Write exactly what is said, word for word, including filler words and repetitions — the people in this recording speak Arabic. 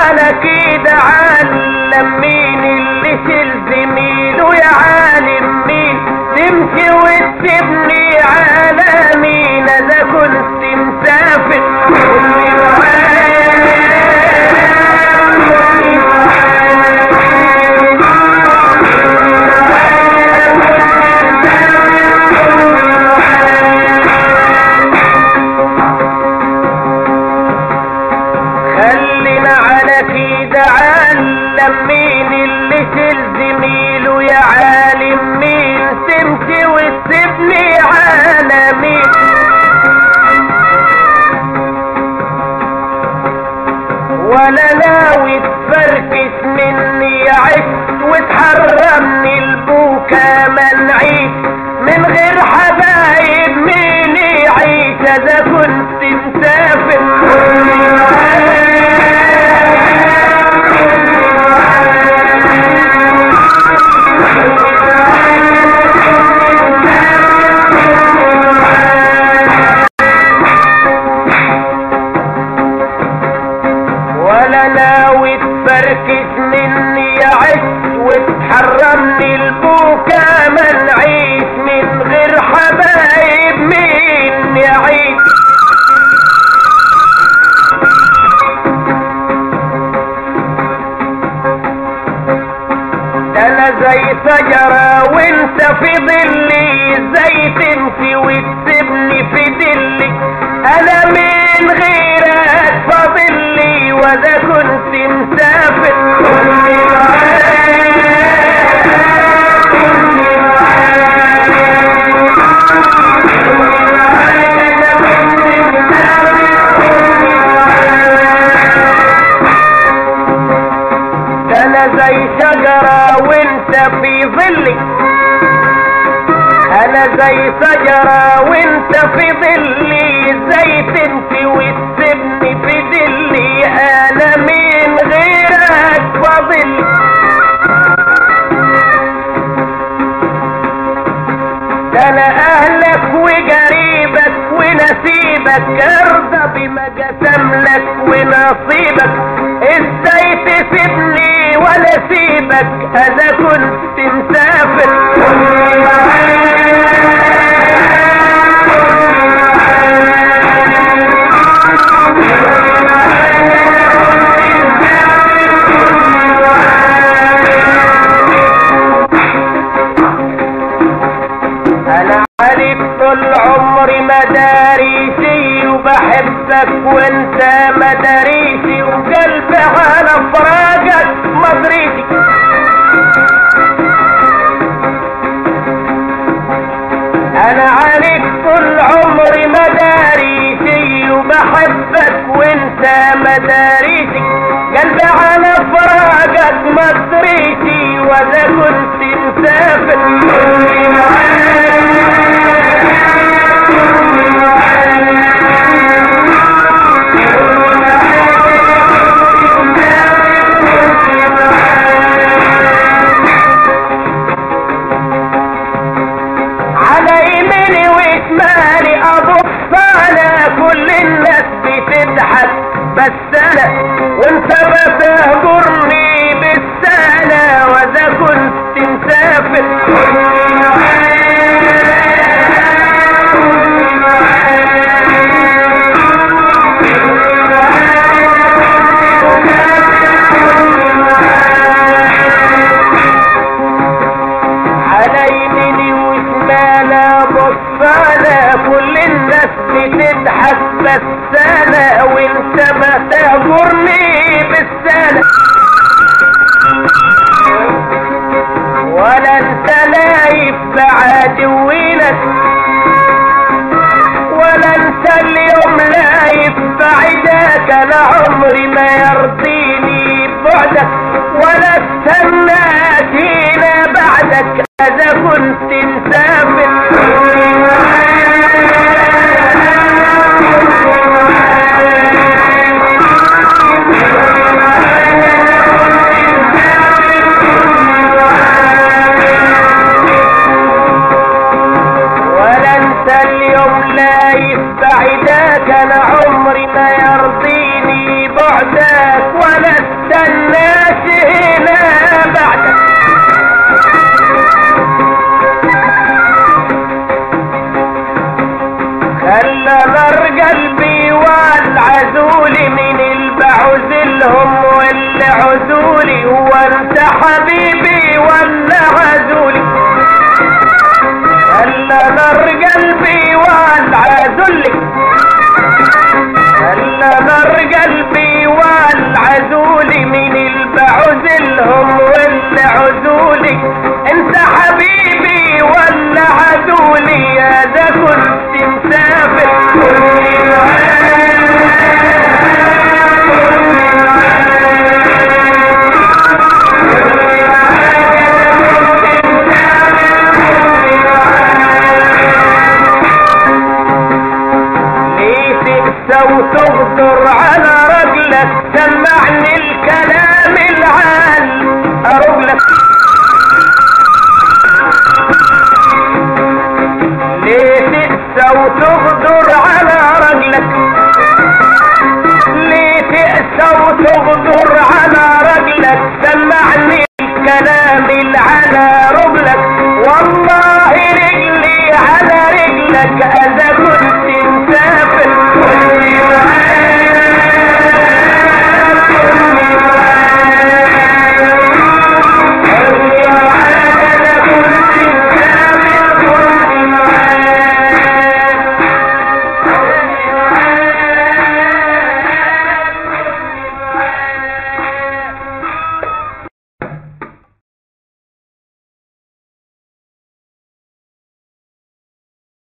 على كده علم مين اللي شيل زميله يا عالم مين تمشي وتسيبني على مين اذا كنت مسافر مين اللي شيل زميله يا عالم مين تمشي وتسيبني على مين ولا ناوي تفركش مني عشت وتحرمني البوكا منعيش من غير حبايب مين يعيش اذا كنت مسافر تفركش مني عشت وتحرمني البوكا منعيش من غير حبايب مين يعيش ده انا زي شجرة وانت في ظلي زي تمشي وتسيبني في ظلي انا من غيرك فاضلي واذا كنت مسافر ده انا زي شجرة وانت في ظلي انا زي شجرة وانت في ظلي زي تمشي وتسيبني في ظلي انا من غيرك فاضل ده انا اهلك وقريبك ونسيبك ارضى بما قسم لك ونصيبك ازاي تسيبني ولا سيبك اذا كنت مسافر انا عليك طول عمري مداريسي وبحبك وانت مداريسي وقلبي على فراقك مدريسي انا عليك طول عمري مداريسي وبحبك وانت مداريسي قلبي على فراقك مدريسي واذا كنت مسافر على يميني وشمالي ابص على كل الناس بتضحك بس انا وانت بتهجرني بالسنة واذا كنت مسافر كل الناس بتضحك بس انا وانت بتهجرني بالسنة ولا انت لايف بعدوينك ولا انت اليوم لايف بعدك انا عمري ما يرضيني بعدك ولا استناك هنا بعدك اذا كنت مسافر بعدك انا عمري ما يرضيني بعدك ولا عزلهم واللي عزولي، وانت حبيبي ولا عزولي؟ هلا نار قلبي والعزولي، هلا نار قلبي والعزولي، من البعزلهم واللي عزولي؟ انت حبيبي ولا عزولي؟ يا ده كنت مسافر وتغدر على رجلك